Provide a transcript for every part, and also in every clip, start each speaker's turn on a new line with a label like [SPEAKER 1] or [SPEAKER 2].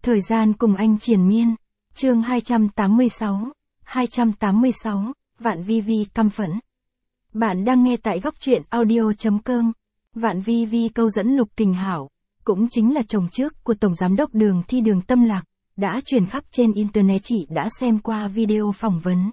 [SPEAKER 1] Thời gian cùng anh triền miên. Chương 286. Vạn Vi Vi căm phẫn. Bạn đang nghe tại góc truyện audio.com. Vạn Vi Vi câu dẫn Lục Kình Hảo, cũng chính là chồng trước của Tổng Giám đốc Đường Thi Đường Tâm Lạc, đã truyền khắp trên Internet. Chị đã xem qua video phỏng vấn.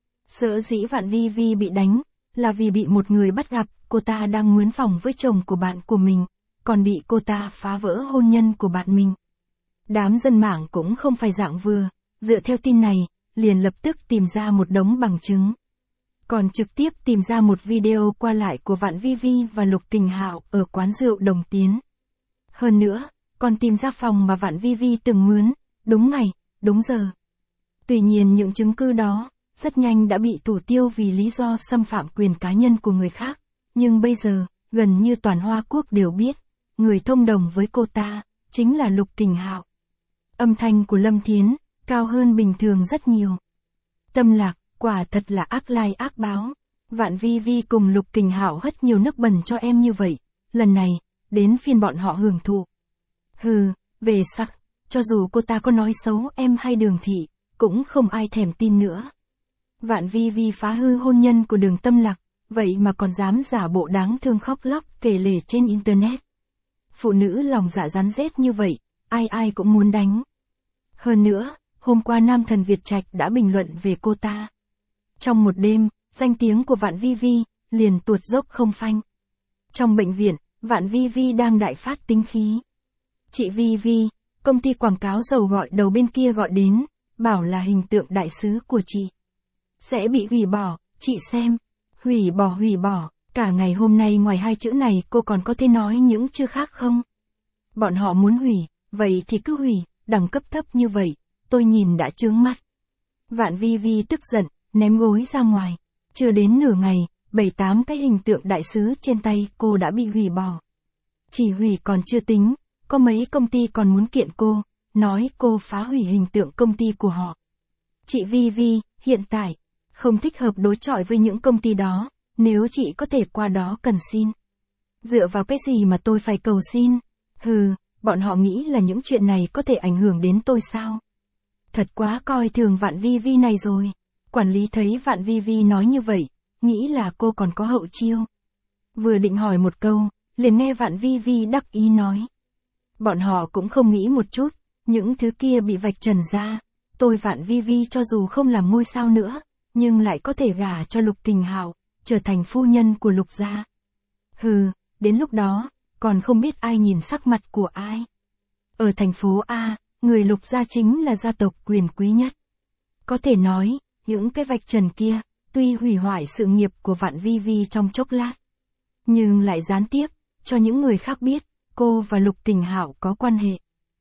[SPEAKER 1] Sở dĩ Vạn Vi Vi bị đánh, là vì bị một người bắt gặp, cô ta đang mướn phòng với chồng của bạn của mình, còn bị cô ta phá vỡ hôn nhân của bạn mình. Đám dân mạng cũng không phải dạng vừa, dựa theo tin này, liền lập tức tìm ra một đống bằng chứng. Còn trực tiếp tìm ra một video qua lại của Vạn Vi Vi và Lục Kình Hạo ở quán rượu Đồng Tiến. Hơn nữa, còn tìm ra phòng mà Vạn Vi Vi từng mướn, đúng ngày, đúng giờ. Tuy nhiên những chứng cứ đó, rất nhanh đã bị thủ tiêu vì lý do xâm phạm quyền cá nhân của người khác. Nhưng bây giờ, gần như toàn Hoa Quốc đều biết, người thông đồng với cô ta, chính là Lục Kình Hạo. Âm thanh của Lâm Thiến, cao hơn bình thường rất nhiều. Tâm Lạc, quả thật là ác lai ác báo. Vạn Vi Vi cùng Lục Kình Hạo hất nhiều nước bẩn cho em như vậy. Lần này, đến phiên bọn họ hưởng thụ. Hừ, về sắc, cho dù cô ta có nói xấu em hay Đường Thị, cũng không ai thèm tin nữa. Vạn Vi Vi phá hư hôn nhân của Đường Tâm Lạc, vậy mà còn dám giả bộ đáng thương khóc lóc kể lể trên Internet. Phụ nữ lòng dạ rắn rết như vậy, ai ai cũng muốn đánh. Hơn nữa, hôm qua Nam Thần Việt Trạch đã bình luận về cô ta. Trong một đêm, danh tiếng của Vạn Vi Vi liền tuột dốc không phanh. Trong bệnh viện, Vạn Vi Vi đang đại phát tính khí. Chị Vi Vi, công ty quảng cáo dầu gọi đầu bên kia gọi đến, bảo là hình tượng đại sứ của chị sẽ bị hủy bỏ, chị xem. Hủy bỏ, cả ngày hôm nay ngoài hai chữ này cô còn có thể nói những chữ khác không? Bọn họ muốn hủy, vậy thì cứ hủy, đẳng cấp thấp như vậy, tôi nhìn đã chướng mắt. Vạn Vi Vi tức giận, ném gối ra ngoài. Chưa đến nửa ngày, 7-8 cái hình tượng đại sứ trên tay cô đã bị hủy bỏ. Chỉ hủy còn chưa tính, có mấy công ty còn muốn kiện cô, nói cô phá hủy hình tượng công ty của họ. Chị Vi Vi, hiện tại, không thích hợp đối chọi với những công ty đó, nếu chị có thể qua đó cần xin. Dựa vào cái gì mà tôi phải cầu xin? Hừ, bọn họ nghĩ là những chuyện này có thể ảnh hưởng đến tôi sao? Thật quá coi thường Vạn Vi Vi này rồi. Quản lý thấy Vạn Vi Vi nói như vậy, nghĩ là cô còn có hậu chiêu. Vừa định hỏi một câu, liền nghe Vạn Vi Vi đắc ý nói. Bọn họ cũng không nghĩ một chút, những thứ kia bị vạch trần ra. Tôi Vạn Vi Vi cho dù không làm ngôi sao nữa, nhưng lại có thể gả cho Lục Kình Hạo, trở thành phu nhân của Lục gia. Hừ, đến lúc đó, còn không biết ai nhìn sắc mặt của ai. Ở thành phố A, người Lục gia chính là gia tộc quyền quý nhất. Có thể nói, những cái vạch trần kia, tuy hủy hoại sự nghiệp của Vạn Vi Vi trong chốc lát, nhưng lại gián tiếp, cho những người khác biết, cô và Lục Kình Hạo có quan hệ.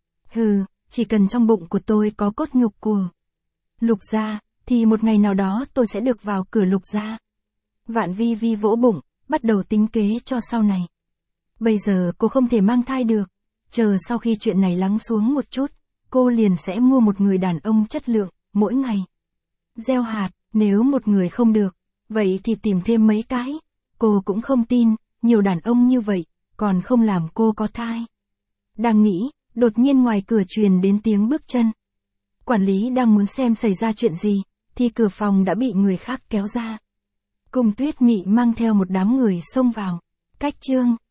[SPEAKER 1] Hừ, chỉ cần trong bụng của tôi có cốt nhục của Lục gia, thì một ngày nào đó tôi sẽ được vào cửa Lục gia. Vạn Vi Vi vỗ bụng, bắt đầu tính kế cho sau này. Bây giờ cô không thể mang thai được, chờ sau khi chuyện này lắng xuống một chút, cô liền sẽ mua một người đàn ông chất lượng, mỗi ngày gieo hạt, nếu một người không được, vậy thì tìm thêm mấy cái. Cô cũng không tin, nhiều đàn ông như vậy, còn không làm cô có thai. Đang nghĩ, đột nhiên ngoài cửa truyền đến tiếng bước chân. Quản lý đang muốn xem xảy ra chuyện gì, thì cửa phòng đã bị người khác kéo ra. Cung Tuyết Mị mang theo một đám người xông vào. Cách chương